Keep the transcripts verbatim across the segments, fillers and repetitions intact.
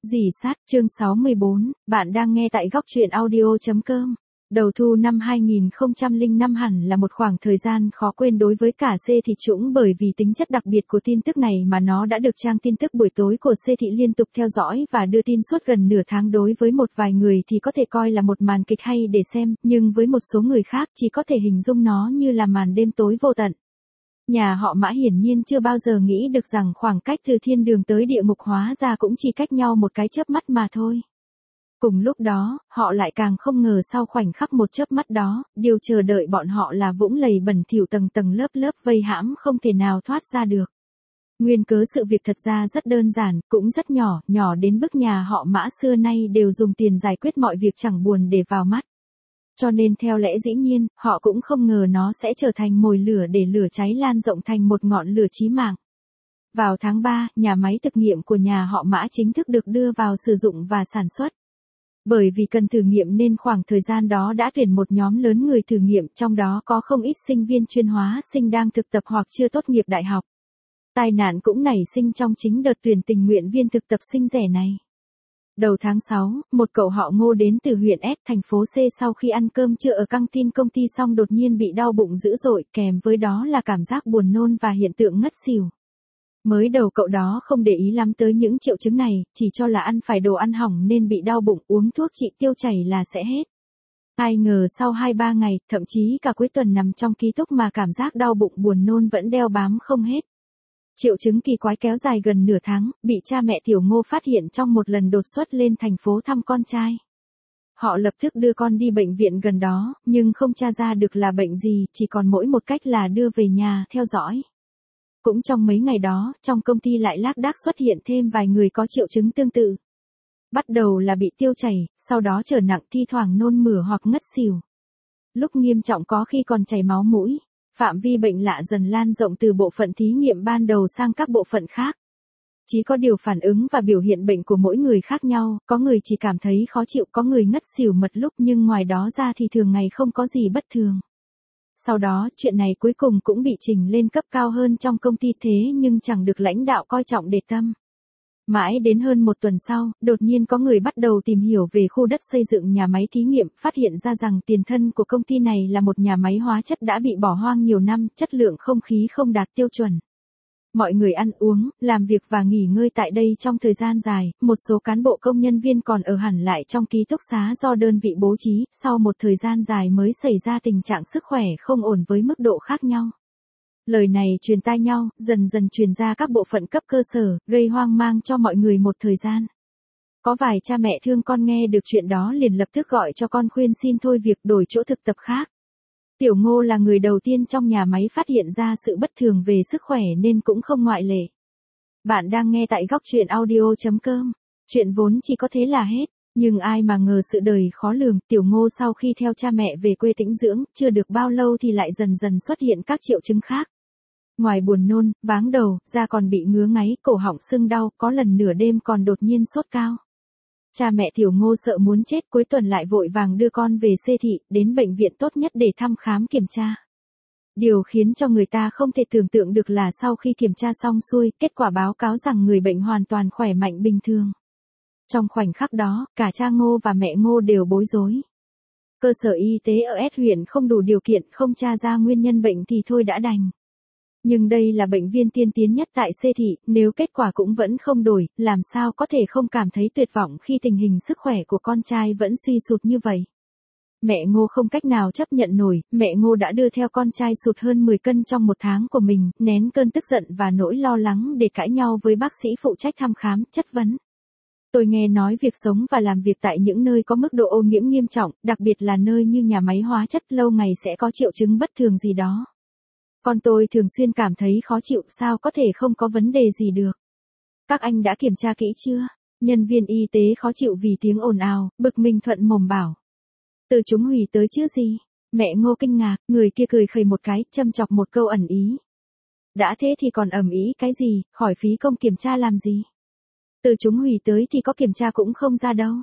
Rỉ sắt, chương sáu mươi bốn, bạn đang nghe tại góc truyện audio chấm com. Đầu thu năm hai nghìn không trăm lẻ năm hẳn là một khoảng thời gian khó quên đối với cả C Thị Trũng, bởi vì tính chất đặc biệt của tin tức này mà nó đã được trang tin tức buổi tối của C Thị liên tục theo dõi và đưa tin suốt gần nửa tháng. Đối với một vài người thì có thể coi là một màn kịch hay để xem, nhưng với một số người khác chỉ có thể hình dung nó như là màn đêm tối vô tận. Nhà họ Mã hiển nhiên chưa bao giờ nghĩ được rằng khoảng cách từ thiên đường tới địa ngục hóa ra cũng chỉ cách nhau một cái chớp mắt mà thôi. Cùng lúc đó, họ lại càng không ngờ sau khoảnh khắc một chớp mắt đó, điều chờ đợi bọn họ là vũng lầy bẩn thỉu tầng tầng lớp lớp vây hãm không thể nào thoát ra được. Nguyên cớ sự việc thật ra rất đơn giản, cũng rất nhỏ, nhỏ đến mức nhà họ Mã xưa nay đều dùng tiền giải quyết mọi việc chẳng buồn để vào mắt. Cho nên theo lẽ dĩ nhiên, họ cũng không ngờ nó sẽ trở thành mồi lửa để lửa cháy lan rộng thành một ngọn lửa chí mạng. Vào tháng ba, nhà máy thực nghiệm của nhà họ Mã chính thức được đưa vào sử dụng và sản xuất. Bởi vì cần thử nghiệm nên khoảng thời gian đó đã tuyển một nhóm lớn người thử nghiệm, trong đó có không ít sinh viên chuyên hóa sinh đang thực tập hoặc chưa tốt nghiệp đại học. Tai nạn cũng nảy sinh trong chính đợt tuyển tình nguyện viên thực tập sinh rẻ này. Đầu tháng sáu, một cậu họ Ngô đến từ huyện S, thành phố C sau khi ăn cơm trưa ở căng tin công ty xong đột nhiên bị đau bụng dữ dội, kèm với đó là cảm giác buồn nôn và hiện tượng ngất xỉu. Mới đầu cậu đó không để ý lắm tới những triệu chứng này, chỉ cho là ăn phải đồ ăn hỏng nên bị đau bụng, uống thuốc trị tiêu chảy là sẽ hết. Ai ngờ sau hai ba ngày, thậm chí cả cuối tuần nằm trong ký túc mà cảm giác đau bụng buồn nôn vẫn đeo bám không hết. Triệu chứng kỳ quái kéo dài gần nửa tháng, bị cha mẹ Tiểu Ngô phát hiện trong một lần đột xuất lên thành phố thăm con trai. Họ lập tức đưa con đi bệnh viện gần đó, nhưng không tra ra được là bệnh gì, chỉ còn mỗi một cách là đưa về nhà theo dõi. Cũng trong mấy ngày đó, trong công ty lại lác đác xuất hiện thêm vài người có triệu chứng tương tự. Bắt đầu là bị tiêu chảy, sau đó trở nặng thi thoảng nôn mửa hoặc ngất xỉu. Lúc nghiêm trọng có khi còn chảy máu mũi. Phạm vi bệnh lạ dần lan rộng từ bộ phận thí nghiệm ban đầu sang các bộ phận khác. Chỉ có điều phản ứng và biểu hiện bệnh của mỗi người khác nhau, có người chỉ cảm thấy khó chịu, có người ngất xỉu mật lúc, nhưng ngoài đó ra thì thường ngày không có gì bất thường. Sau đó, chuyện này cuối cùng cũng bị trình lên cấp cao hơn trong công ty, thế nhưng chẳng được lãnh đạo coi trọng để tâm. Mãi đến hơn một tuần sau, đột nhiên có người bắt đầu tìm hiểu về khu đất xây dựng nhà máy thí nghiệm, phát hiện ra rằng tiền thân của công ty này là một nhà máy hóa chất đã bị bỏ hoang nhiều năm, chất lượng không khí không đạt tiêu chuẩn. Mọi người ăn uống, làm việc và nghỉ ngơi tại đây trong thời gian dài, một số cán bộ công nhân viên còn ở hẳn lại trong ký túc xá do đơn vị bố trí, sau một thời gian dài mới xảy ra tình trạng sức khỏe không ổn với mức độ khác nhau. Lời này truyền tai nhau, dần dần truyền ra các bộ phận cấp cơ sở, gây hoang mang cho mọi người một thời gian. Có vài cha mẹ thương con nghe được chuyện đó liền lập tức gọi cho con khuyên xin thôi việc, đổi chỗ thực tập khác. Tiểu Ngô là người đầu tiên trong nhà máy phát hiện ra sự bất thường về sức khỏe nên cũng không ngoại lệ. Bạn đang nghe tại góc truyện audio chấm com. Chuyện vốn chỉ có thế là hết, nhưng ai mà ngờ sự đời khó lường. Tiểu Ngô sau khi theo cha mẹ về quê tĩnh dưỡng, chưa được bao lâu thì lại dần dần xuất hiện các triệu chứng khác. Ngoài buồn nôn, váng đầu, da còn bị ngứa ngáy, cổ họng sưng đau, có lần nửa đêm còn đột nhiên sốt cao. Cha mẹ Tiểu Ngô sợ muốn chết, cuối tuần lại vội vàng đưa con về C Thị, đến bệnh viện tốt nhất để thăm khám kiểm tra. Điều khiến cho người ta không thể tưởng tượng được là sau khi kiểm tra xong xuôi, kết quả báo cáo rằng người bệnh hoàn toàn khỏe mạnh bình thường. Trong khoảnh khắc đó, cả cha Ngô và mẹ Ngô đều bối rối. Cơ sở y tế ở S huyện không đủ điều kiện, không tra ra nguyên nhân bệnh thì thôi đã đành. Nhưng đây là bệnh viện tiên tiến nhất tại C Thị, nếu kết quả cũng vẫn không đổi, làm sao có thể không cảm thấy tuyệt vọng khi tình hình sức khỏe của con trai vẫn suy sụt như vậy. Mẹ Ngô không cách nào chấp nhận nổi, mẹ Ngô đã đưa theo con trai sụt hơn mười cân trong một tháng của mình, nén cơn tức giận và nỗi lo lắng để cãi nhau với bác sĩ phụ trách thăm khám, chất vấn. Tôi nghe nói việc sống và làm việc tại những nơi có mức độ ô nhiễm nghiêm trọng, đặc biệt là nơi như nhà máy hóa chất, lâu ngày sẽ có triệu chứng bất thường gì đó. Con tôi thường xuyên cảm thấy khó chịu, sao có thể không có vấn đề gì được. Các anh đã kiểm tra kỹ chưa? Nhân viên y tế khó chịu vì tiếng ồn ào, bực mình thuận mồm bảo. Từ chúng hủy tới chứ gì? Mẹ Ngô kinh ngạc, người kia cười khẩy một cái, châm chọc một câu ẩn ý. Đã thế thì còn ầm ĩ cái gì, khỏi phí công kiểm tra làm gì? Từ chúng hủy tới thì có kiểm tra cũng không ra đâu.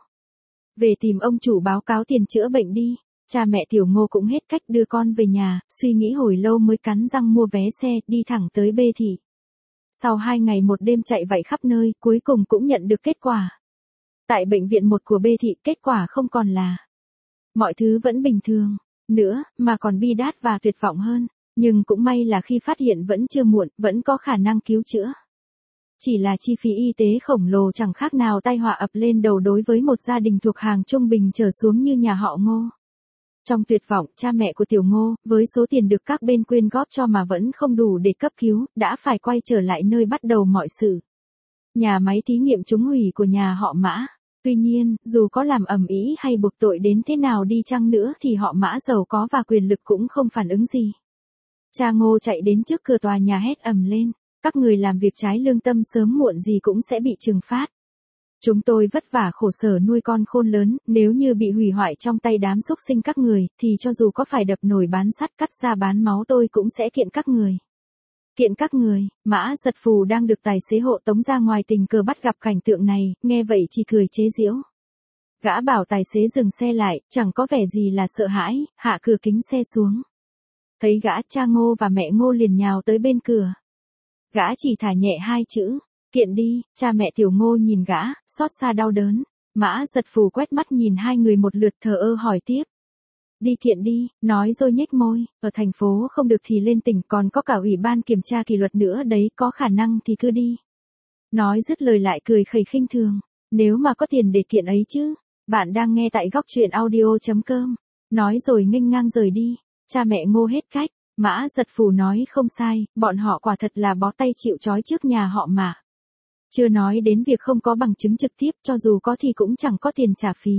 Về tìm ông chủ báo cáo tiền chữa bệnh đi. Cha mẹ Tiểu Ngô cũng hết cách đưa con về nhà, suy nghĩ hồi lâu mới cắn răng mua vé xe, đi thẳng tới B Thị. Sau hai ngày một đêm chạy vạy khắp nơi, cuối cùng cũng nhận được kết quả. Tại bệnh viện một của B thị, kết quả không còn là mọi thứ vẫn bình thường nữa, mà còn bi đát và tuyệt vọng hơn. Nhưng cũng may là khi phát hiện vẫn chưa muộn, vẫn có khả năng cứu chữa. Chỉ là chi phí y tế khổng lồ chẳng khác nào tai họa ập lên đầu đối với một gia đình thuộc hàng trung bình trở xuống như nhà họ Ngô. Trong tuyệt vọng, cha mẹ của Tiểu Ngô, với số tiền được các bên quyên góp cho mà vẫn không đủ để cấp cứu, đã phải quay trở lại nơi bắt đầu mọi sự. Nhà máy thí nghiệm trúng hủy của nhà họ Mã. Tuy nhiên, dù có làm ầm ĩ hay buộc tội đến thế nào đi chăng nữa thì họ Mã giàu có và quyền lực cũng không phản ứng gì. Cha Ngô chạy đến trước cửa tòa nhà hét ầm lên, các người làm việc trái lương tâm sớm muộn gì cũng sẽ bị trừng phạt. Chúng tôi vất vả khổ sở nuôi con khôn lớn, nếu như bị hủy hoại trong tay đám xúc sinh các người, thì cho dù có phải đập nồi bán sắt cắt da bán máu tôi cũng sẽ kiện các người. Kiện các người. Mã Giật Phù đang được tài xế hộ tống ra ngoài, tình cờ bắt gặp cảnh tượng này, nghe vậy chỉ cười chế giễu. Gã bảo tài xế dừng xe lại, chẳng có vẻ gì là sợ hãi, hạ cửa kính xe xuống. Thấy gã, cha Ngô và mẹ Ngô liền nhào tới bên cửa. Gã chỉ thả nhẹ hai chữ, kiện đi. Cha mẹ Tiểu Ngô nhìn gã, xót xa đau đớn. Mã Giật Phù quét mắt nhìn hai người một lượt thờ ơ hỏi tiếp. Đi kiện đi, nói rồi nhếch môi, ở thành phố không được thì lên tỉnh, còn có cả ủy ban kiểm tra kỷ luật nữa đấy, có khả năng thì cứ đi. Nói dứt lời lại cười khẩy khinh thường, nếu mà có tiền để kiện ấy chứ. Bạn đang nghe tại góc truyện audio chấm com. Nói rồi nghênh ngang rời đi. Cha mẹ Ngô hết cách. Mã Giật Phù nói không sai, bọn họ quả thật là bó tay chịu trói trước nhà họ Mã. Chưa nói đến việc không có bằng chứng trực tiếp, cho dù có thì cũng chẳng có tiền trả phí.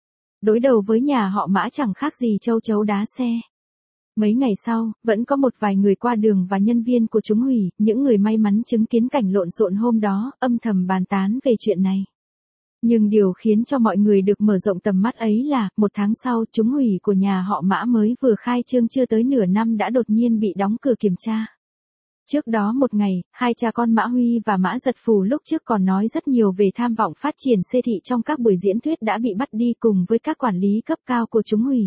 Đối đầu với nhà họ Mã chẳng khác gì châu chấu đá xe. Mấy ngày sau, vẫn có một vài người qua đường và nhân viên của chúng hủy, những người may mắn chứng kiến cảnh lộn xộn hôm đó, âm thầm bàn tán về chuyện này. Nhưng điều khiến cho mọi người được mở rộng tầm mắt ấy là, một tháng sau, chúng hủy của nhà họ Mã mới vừa khai trương chưa tới nửa năm đã đột nhiên bị đóng cửa kiểm tra. Trước đó một ngày, hai cha con Mã Huy và Mã Giật Phù lúc trước còn nói rất nhiều về tham vọng phát triển xê thị trong các buổi diễn thuyết đã bị bắt đi cùng với các quản lý cấp cao của chúng hủy.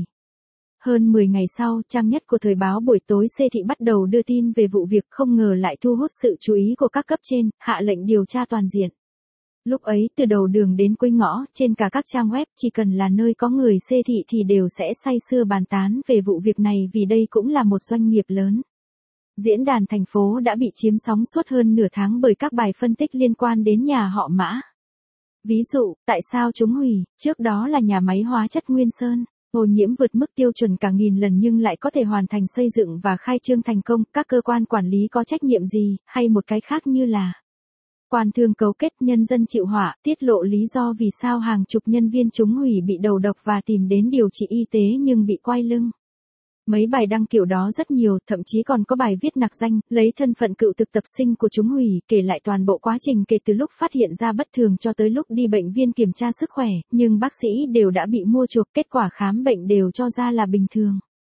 Hơn mười ngày sau, trang nhất của thời báo buổi tối xê thị bắt đầu đưa tin về vụ việc, không ngờ lại thu hút sự chú ý của các cấp trên, hạ lệnh điều tra toàn diện. Lúc ấy, từ đầu đường đến cuối ngõ, trên cả các trang web, chỉ cần là nơi có người xê thị thì đều sẽ say sưa bàn tán về vụ việc này, vì đây cũng là một doanh nghiệp lớn. Diễn đàn thành phố đã bị chiếm sóng suốt hơn nửa tháng bởi các bài phân tích liên quan đến nhà họ Mã. Ví dụ, tại sao chúng hủy, trước đó là nhà máy hóa chất Nguyên Sơn, ô nhiễm vượt mức tiêu chuẩn cả nghìn lần nhưng lại có thể hoàn thành xây dựng và khai trương thành công, các cơ quan quản lý có trách nhiệm gì, hay một cái khác như là quan thương cấu kết, nhân dân chịu họa, tiết lộ lý do vì sao hàng chục nhân viên chúng hủy bị đầu độc và tìm đến điều trị y tế nhưng bị quay lưng. Mấy bài đăng kiểu đó rất nhiều, thậm chí còn có bài viết nặc danh, lấy thân phận cựu thực tập sinh của chúng hủy, kể lại toàn bộ quá trình kể từ lúc phát hiện ra bất thường cho tới lúc đi bệnh viện kiểm tra sức khỏe, nhưng bác sĩ đều đã bị mua chuộc, kết quả khám bệnh đều cho ra là bình thường.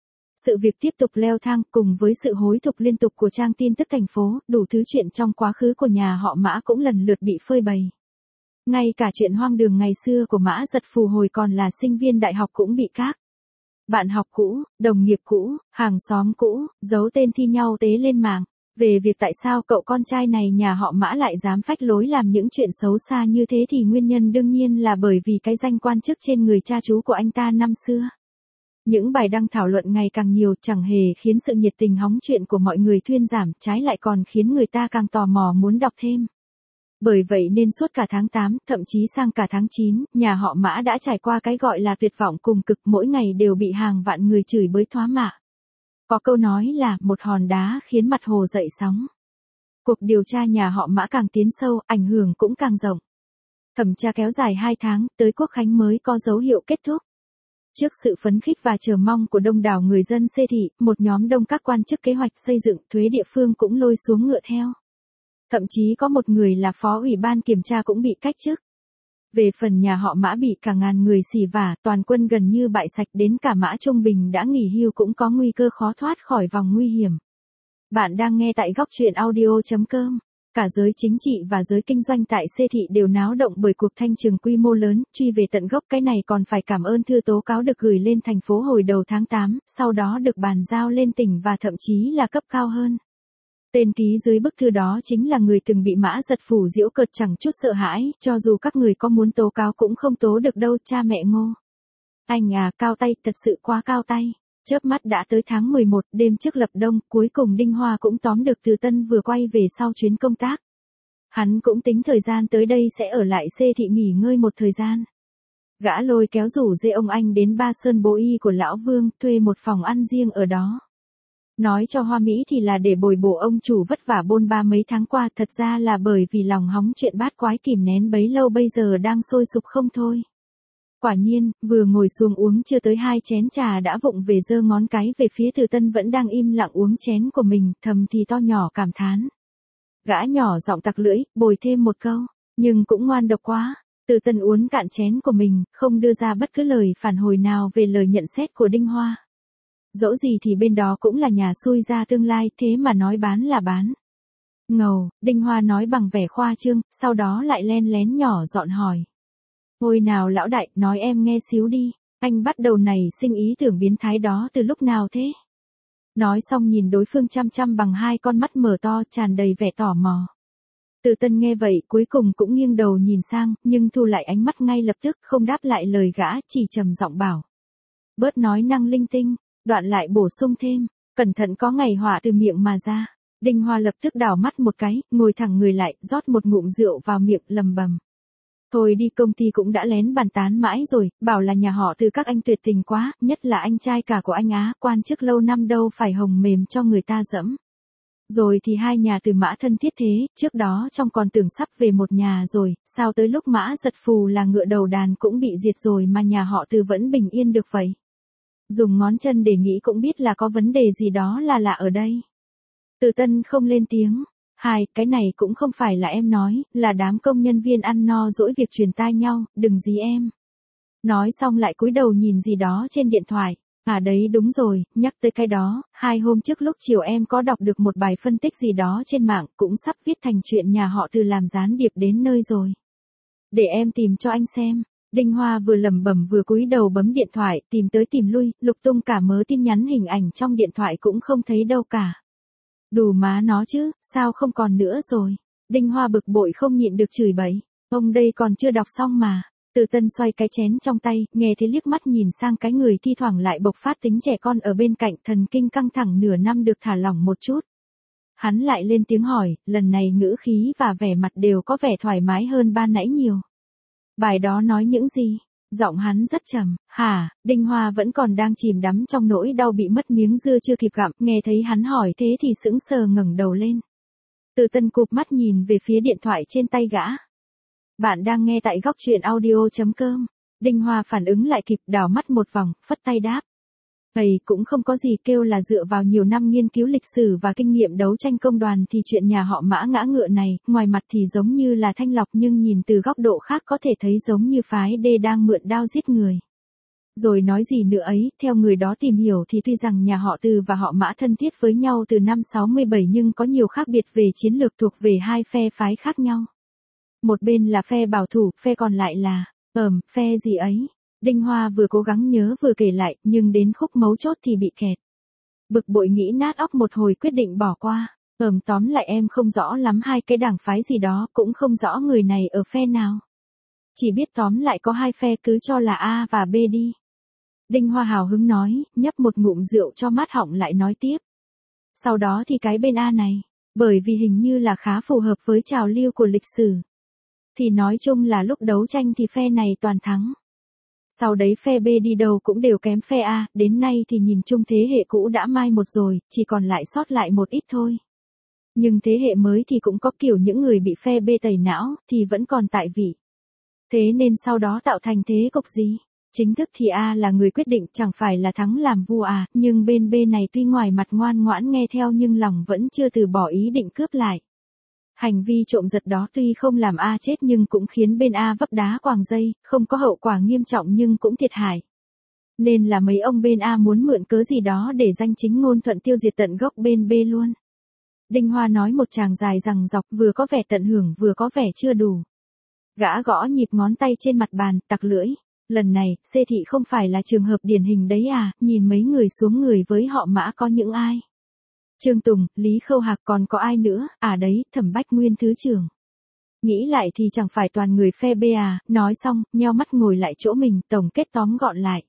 Sự việc tiếp tục leo thang, cùng với sự hối thúc liên tục của trang tin tức thành phố, đủ thứ chuyện trong quá khứ của nhà họ Mã cũng lần lượt bị phơi bày. Ngay cả chuyện hoang đường ngày xưa của Mã Giật Phù hồi còn là sinh viên đại học cũng bị các bạn học cũ, đồng nghiệp cũ, hàng xóm cũ, giấu tên thi nhau tế lên mạng. Về việc tại sao cậu con trai này nhà họ Mã lại dám phách lối làm những chuyện xấu xa như thế thì nguyên nhân đương nhiên là bởi vì cái danh quan chức trên người cha chú của anh ta năm xưa. Những bài đăng thảo luận ngày càng nhiều chẳng hề khiến sự nhiệt tình hóng chuyện của mọi người thuyên giảm, trái lại còn khiến người ta càng tò mò muốn đọc thêm. Bởi vậy nên suốt cả tháng tám, thậm chí sang cả tháng chín, nhà họ Mã đã trải qua cái gọi là tuyệt vọng cùng cực, mỗi ngày đều bị hàng vạn người chửi bới thoá mạ. Có câu nói là, một hòn đá khiến mặt hồ dậy sóng. Cuộc điều tra nhà họ Mã càng tiến sâu, ảnh hưởng cũng càng rộng. Thẩm tra kéo dài hai tháng, tới Quốc khánh mới có dấu hiệu kết thúc. Trước sự phấn khích và chờ mong của đông đảo người dân xê thị, một nhóm đông các quan chức kế hoạch xây dựng, thuế địa phương cũng lôi xuống ngựa theo. Thậm chí có một người là phó ủy ban kiểm tra cũng bị cách chức. Về phần nhà họ Mã bị cả ngàn người xỉ vả, toàn quân gần như bại sạch, đến cả Mã Trung Bình đã nghỉ hưu cũng có nguy cơ khó thoát khỏi vòng nguy hiểm. Bạn đang nghe tại góc truyện audio chấm com. Cả giới chính trị và giới kinh doanh tại xê thị đều náo động bởi cuộc thanh trừng quy mô lớn, truy về tận gốc. Cái này còn phải cảm ơn thư tố cáo được gửi lên thành phố hồi đầu tháng tám, sau đó được bàn giao lên tỉnh và thậm chí là cấp cao hơn. Tên ký dưới bức thư đó chính là người từng bị Mã Giật phủ giễu cợt chẳng chút sợ hãi, cho dù các người có muốn tố cáo cũng không tố được đâu, cha mẹ Ngô. Anh à, cao tay, thật sự quá cao tay. Chớp mắt đã tới tháng mười một, đêm trước lập đông, cuối cùng Đinh Hoa cũng tóm được Từ Tân vừa quay về sau chuyến công tác. Hắn cũng tính thời gian tới đây sẽ ở lại Xê thị nghỉ ngơi một thời gian. Gã lôi kéo rủ dê ông anh đến Ba Sơn Bố Y của Lão Vương, thuê một phòng ăn riêng ở đó. Nói cho hoa mỹ thì là để bồi bổ ông chủ vất vả bôn ba mấy tháng qua, thật ra là bởi vì lòng hóng chuyện bát quái kìm nén bấy lâu bây giờ đang sôi sục không thôi. Quả nhiên, vừa ngồi xuống uống chưa tới hai chén trà đã vụng về giơ ngón cái về phía Từ Tân vẫn đang im lặng uống chén của mình, thầm thì to nhỏ cảm thán. Gã nhỏ giọng tặc lưỡi, bồi thêm một câu, nhưng cũng ngoan độc quá. Từ Tân uống cạn chén của mình, không đưa ra bất cứ lời phản hồi nào về lời nhận xét của Đinh Hoa. Dẫu gì thì bên đó cũng là nhà xui ra tương lai, thế mà nói bán là bán. Ngầu, Đinh Hoa nói bằng vẻ khoa trương, sau đó lại len lén nhỏ giọng hỏi. Ôi nào lão đại, nói em nghe xíu đi, anh bắt đầu nảy sinh ý tưởng biến thái đó từ lúc nào thế? Nói xong nhìn đối phương chăm chăm bằng hai con mắt mở to tràn đầy vẻ tò mò. Từ Tân nghe vậy cuối cùng cũng nghiêng đầu nhìn sang, nhưng thu lại ánh mắt ngay lập tức, không đáp lại lời gã, chỉ trầm giọng bảo. Bớt nói năng linh tinh, đoạn lại bổ sung thêm, cẩn thận có ngày họa từ miệng mà ra. Đinh Hoa lập tức đảo mắt một cái, ngồi thẳng người lại, rót một ngụm rượu vào miệng lầm bầm. Thôi đi, công ty cũng đã lén bàn tán mãi rồi, bảo là nhà họ Từ các anh tuyệt tình quá, nhất là anh trai cả của anh Á, quan chức lâu năm đâu phải hồng mềm cho người ta dẫm. Rồi thì hai nhà Từ Mã thân thiết thế, trước đó trong còn tưởng sắp về một nhà rồi, sao tới lúc Mã Giật phù là ngựa đầu đàn cũng bị diệt rồi mà nhà họ Từ vẫn bình yên được vậy. Dùng ngón chân để nghĩ cũng biết là có vấn đề gì đó là lạ ở đây. Từ Tân không lên tiếng. Hai, cái này cũng không phải là em nói, là đám công nhân viên ăn no dỗi việc truyền tai nhau, đừng gì em. Nói xong lại cúi đầu nhìn gì đó trên điện thoại. À đấy đúng rồi, nhắc tới cái đó, hai hôm trước lúc chiều em có đọc được một bài phân tích gì đó trên mạng, cũng sắp viết thành chuyện nhà họ Từ làm gián điệp đến nơi rồi. Để em tìm cho anh xem. Đinh Hoa vừa lẩm bẩm vừa cúi đầu bấm điện thoại, tìm tới tìm lui, lục tung cả mớ tin nhắn hình ảnh trong điện thoại cũng không thấy đâu cả. Đủ má nó chứ, sao không còn nữa rồi. Đinh Hoa bực bội không nhịn được chửi bậy. Ông đây còn chưa đọc xong mà. Từ Tân xoay cái chén trong tay, nghe thấy liếc mắt nhìn sang cái người thi thoảng lại bộc phát tính trẻ con ở bên cạnh, thần kinh căng thẳng nửa năm được thả lỏng một chút. Hắn lại lên tiếng hỏi, lần này ngữ khí và vẻ mặt đều có vẻ thoải mái hơn ban nãy nhiều. Bài đó nói những gì? Giọng hắn rất trầm. Hả? Đinh Hoa vẫn còn đang chìm đắm trong nỗi đau bị mất miếng dưa chưa kịp gặm, nghe thấy hắn hỏi thế thì sững sờ ngẩng đầu lên. Từ Tân cụp mắt nhìn về phía điện thoại trên tay gã. Bạn đang nghe tại góc truyện audio chấm com. Đinh Hoa phản ứng lại kịp, đảo mắt một vòng, phất tay đáp. Thầy cũng không có gì, kêu là dựa vào nhiều năm nghiên cứu lịch sử và kinh nghiệm đấu tranh công đoàn thì chuyện nhà họ Mã ngã ngựa này, ngoài mặt thì giống như là thanh lọc nhưng nhìn từ góc độ khác có thể thấy giống như phái D đang mượn đao giết người. Rồi nói gì nữa ấy, theo người đó tìm hiểu thì tuy rằng nhà họ Từ và họ Mã thân thiết với nhau từ năm sáu mươi bảy nhưng có nhiều khác biệt về chiến lược thuộc về hai phe phái khác nhau. Một bên là phe bảo thủ, phe còn lại là, ờm, phe gì ấy. Đinh Hoa vừa cố gắng nhớ vừa kể lại, nhưng đến khúc mấu chốt thì bị kẹt. Bực bội nghĩ nát óc một hồi quyết định bỏ qua. Ờm tóm lại em không rõ lắm hai cái đảng phái gì đó, cũng không rõ người này ở phe nào. Chỉ biết tóm lại có hai phe, cứ cho là A và B đi. Đinh Hoa hào hứng nói, nhấp một ngụm rượu cho mát họng lại nói tiếp. Sau đó thì cái bên A này, bởi vì hình như là khá phù hợp với trào lưu của lịch sử. Thì nói chung là lúc đấu tranh thì phe này toàn thắng. Sau đấy phe B đi đâu cũng đều kém phe A, đến nay thì nhìn chung thế hệ cũ đã mai một rồi, chỉ còn lại sót lại một ít thôi. Nhưng thế hệ mới thì cũng có kiểu những người bị phe B tẩy não, thì vẫn còn tại vị. Thế nên sau đó tạo thành thế cục gì? Chính thức thì A là người quyết định, chẳng phải là thắng làm vua à, nhưng bên B này tuy ngoài mặt ngoan ngoãn nghe theo nhưng lòng vẫn chưa từ bỏ ý định cướp lại. Hành vi trộm giật đó tuy không làm A chết nhưng cũng khiến bên A vấp đá quàng dây, không có hậu quả nghiêm trọng nhưng cũng thiệt hại. Nên là mấy ông bên A muốn mượn cớ gì đó để danh chính ngôn thuận tiêu diệt tận gốc bên B luôn. Đinh Hoa nói một tràng dài rằng dọc, vừa có vẻ tận hưởng vừa có vẻ chưa đủ. Gã gõ nhịp ngón tay trên mặt bàn, tặc lưỡi. Lần này, C thị không phải là trường hợp điển hình đấy à, nhìn mấy người xuống người với họ Mã có những ai. Trương Tùng, Lý Khâu Hạc còn có ai nữa, à đấy, Thẩm Bách Nguyên thứ trưởng. Nghĩ lại thì chẳng phải toàn người phe bê à, nói xong, nheo mắt ngồi lại chỗ mình, tổng kết tóm gọn lại.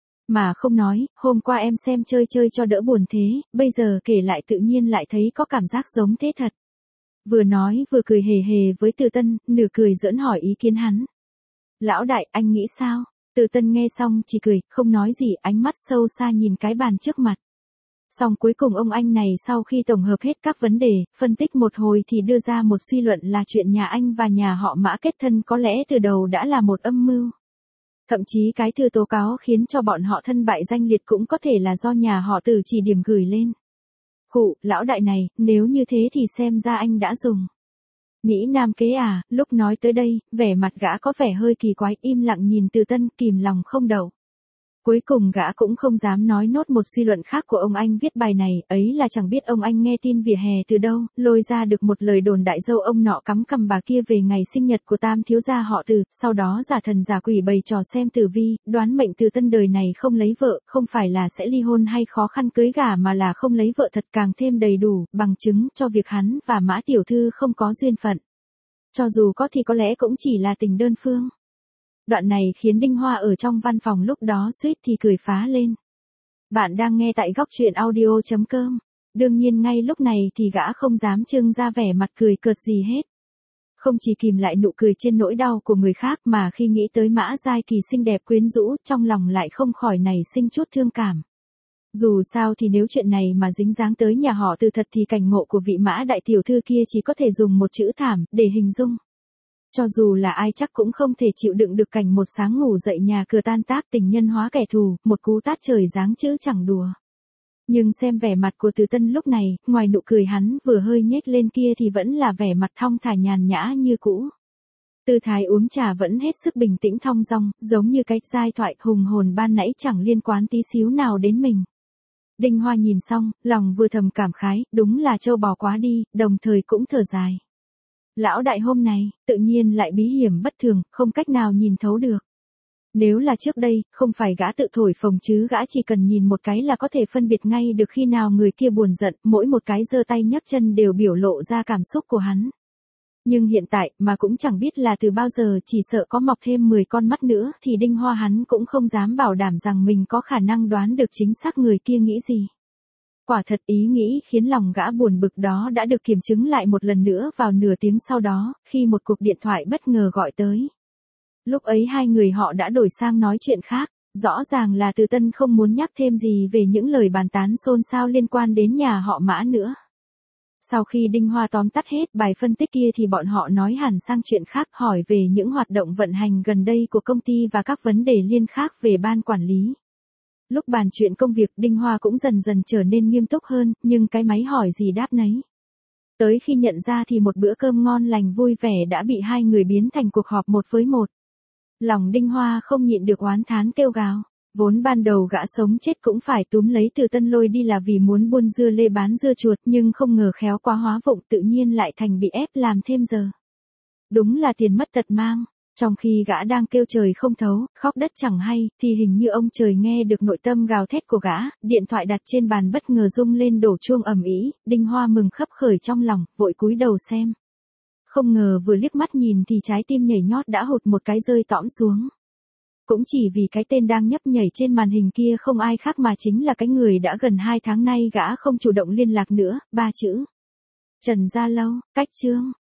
Mà không nói, hôm qua em xem chơi chơi cho đỡ buồn thế, bây giờ kể lại tự nhiên lại thấy có cảm giác giống thế thật. Vừa nói vừa cười hề hề với Từ Tân, nửa cười giỡn hỏi ý kiến hắn. Lão đại, anh nghĩ sao? Từ Tân nghe xong chỉ cười, không nói gì, ánh mắt sâu xa nhìn cái bàn trước mặt. Xong cuối cùng ông anh này sau khi tổng hợp hết các vấn đề, phân tích một hồi thì đưa ra một suy luận là chuyện nhà anh và nhà họ Mã kết thân có lẽ từ đầu đã là một âm mưu. Thậm chí cái thư tố cáo khiến cho bọn họ thân bại danh liệt cũng có thể là do nhà họ Từ chỉ điểm gửi lên. Khụ, lão đại này, nếu như thế thì xem ra anh đã dùng Mỹ Nam kế à, lúc nói tới đây, vẻ mặt gã có vẻ hơi kỳ quái, im lặng nhìn Từ Tân, kìm lòng không đậu. Cuối cùng gã cũng không dám nói nốt một suy luận khác của ông anh viết bài này, ấy là chẳng biết ông anh nghe tin vỉa hè từ đâu, lôi ra được một lời đồn đại dâu ông nọ cắm cằm bà kia về ngày sinh nhật của tam thiếu gia họ Từ, sau đó giả thần giả quỷ bày trò xem tử vi, đoán mệnh Từ Tân đời này không lấy vợ, không phải là sẽ ly hôn hay khó khăn cưới gả mà là không lấy vợ thật, càng thêm đầy đủ, bằng chứng cho việc hắn và Mã tiểu thư không có duyên phận. Cho dù có thì có lẽ cũng chỉ là tình đơn phương. Đoạn này khiến Đinh Hoa ở trong văn phòng lúc đó suýt thì cười phá lên. Bạn đang nghe tại góc truyện audio chấm com. Đương nhiên ngay lúc này thì gã không dám trưng ra vẻ mặt cười cợt gì hết. Không chỉ kìm lại nụ cười trên nỗi đau của người khác mà khi nghĩ tới Mã Giai Kỳ xinh đẹp quyến rũ, trong lòng lại không khỏi nảy sinh chút thương cảm. Dù sao thì nếu chuyện này mà dính dáng tới nhà họ Từ thật thì cảnh ngộ của vị Mã đại tiểu thư kia chỉ có thể dùng một chữ thảm để hình dung. Cho dù là ai chắc cũng không thể chịu đựng được cảnh một sáng ngủ dậy nhà cửa tan tác, tình nhân hóa kẻ thù, một cú tát trời giáng chữ chẳng đùa. Nhưng xem vẻ mặt của Từ Tân lúc này, ngoài nụ cười hắn vừa hơi nhếch lên kia thì vẫn là vẻ mặt thong thả nhàn nhã như cũ. Tư thái uống trà vẫn hết sức bình tĩnh thong dong, giống như cái giai thoại hùng hồn ban nãy chẳng liên quan tí xíu nào đến mình. Đinh Hoa nhìn xong, lòng vừa thầm cảm khái, đúng là trâu bò quá đi, đồng thời cũng thở dài. Lão đại hôm này, tự nhiên lại bí hiểm bất thường, không cách nào nhìn thấu được. Nếu là trước đây, không phải gã tự thổi phồng chứ gã chỉ cần nhìn một cái là có thể phân biệt ngay được khi nào người kia buồn giận, mỗi một cái giơ tay nhấc chân đều biểu lộ ra cảm xúc của hắn. Nhưng hiện tại, mà cũng chẳng biết là từ bao giờ, chỉ sợ có mọc thêm mười con mắt nữa thì Đinh Hoa hắn cũng không dám bảo đảm rằng mình có khả năng đoán được chính xác người kia nghĩ gì. Quả thật ý nghĩ khiến lòng gã buồn bực đó đã được kiểm chứng lại một lần nữa vào nửa tiếng sau đó, khi một cuộc điện thoại bất ngờ gọi tới. Lúc ấy hai người họ đã đổi sang nói chuyện khác, rõ ràng là Từ Tân không muốn nhắc thêm gì về những lời bàn tán xôn xao liên quan đến nhà họ Mã nữa. Sau khi Đinh Hoa tóm tắt hết bài phân tích kia thì bọn họ nói hẳn sang chuyện khác, hỏi về những hoạt động vận hành gần đây của công ty và các vấn đề liên khác về ban quản lý. Lúc bàn chuyện công việc Đinh Hoa cũng dần dần trở nên nghiêm túc hơn, nhưng cái máy hỏi gì đáp nấy. Tới khi nhận ra thì một bữa cơm ngon lành vui vẻ đã bị hai người biến thành cuộc họp một với một. Lòng Đinh Hoa không nhịn được oán thán kêu gào. Vốn ban đầu gã sống chết cũng phải túm lấy Từ Tân lôi đi là vì muốn buôn dưa lê bán dưa chuột, nhưng không ngờ khéo quá hóa vụng tự nhiên lại thành bị ép làm thêm giờ. Đúng là tiền mất tật mang. Trong khi gã đang kêu trời không thấu, khóc đất chẳng hay, thì hình như ông trời nghe được nội tâm gào thét của gã, điện thoại đặt trên bàn bất ngờ rung lên đổ chuông ầm ĩ, Đinh Hoa mừng khấp khởi trong lòng, vội cúi đầu xem. Không ngờ vừa liếc mắt nhìn thì trái tim nhảy nhót đã hụt một cái rơi tõm xuống. Cũng chỉ vì cái tên đang nhấp nhảy trên màn hình kia không ai khác mà chính là cái người đã gần hai tháng nay gã không chủ động liên lạc nữa, ba chữ. Trần Gia Lâu, cách chương.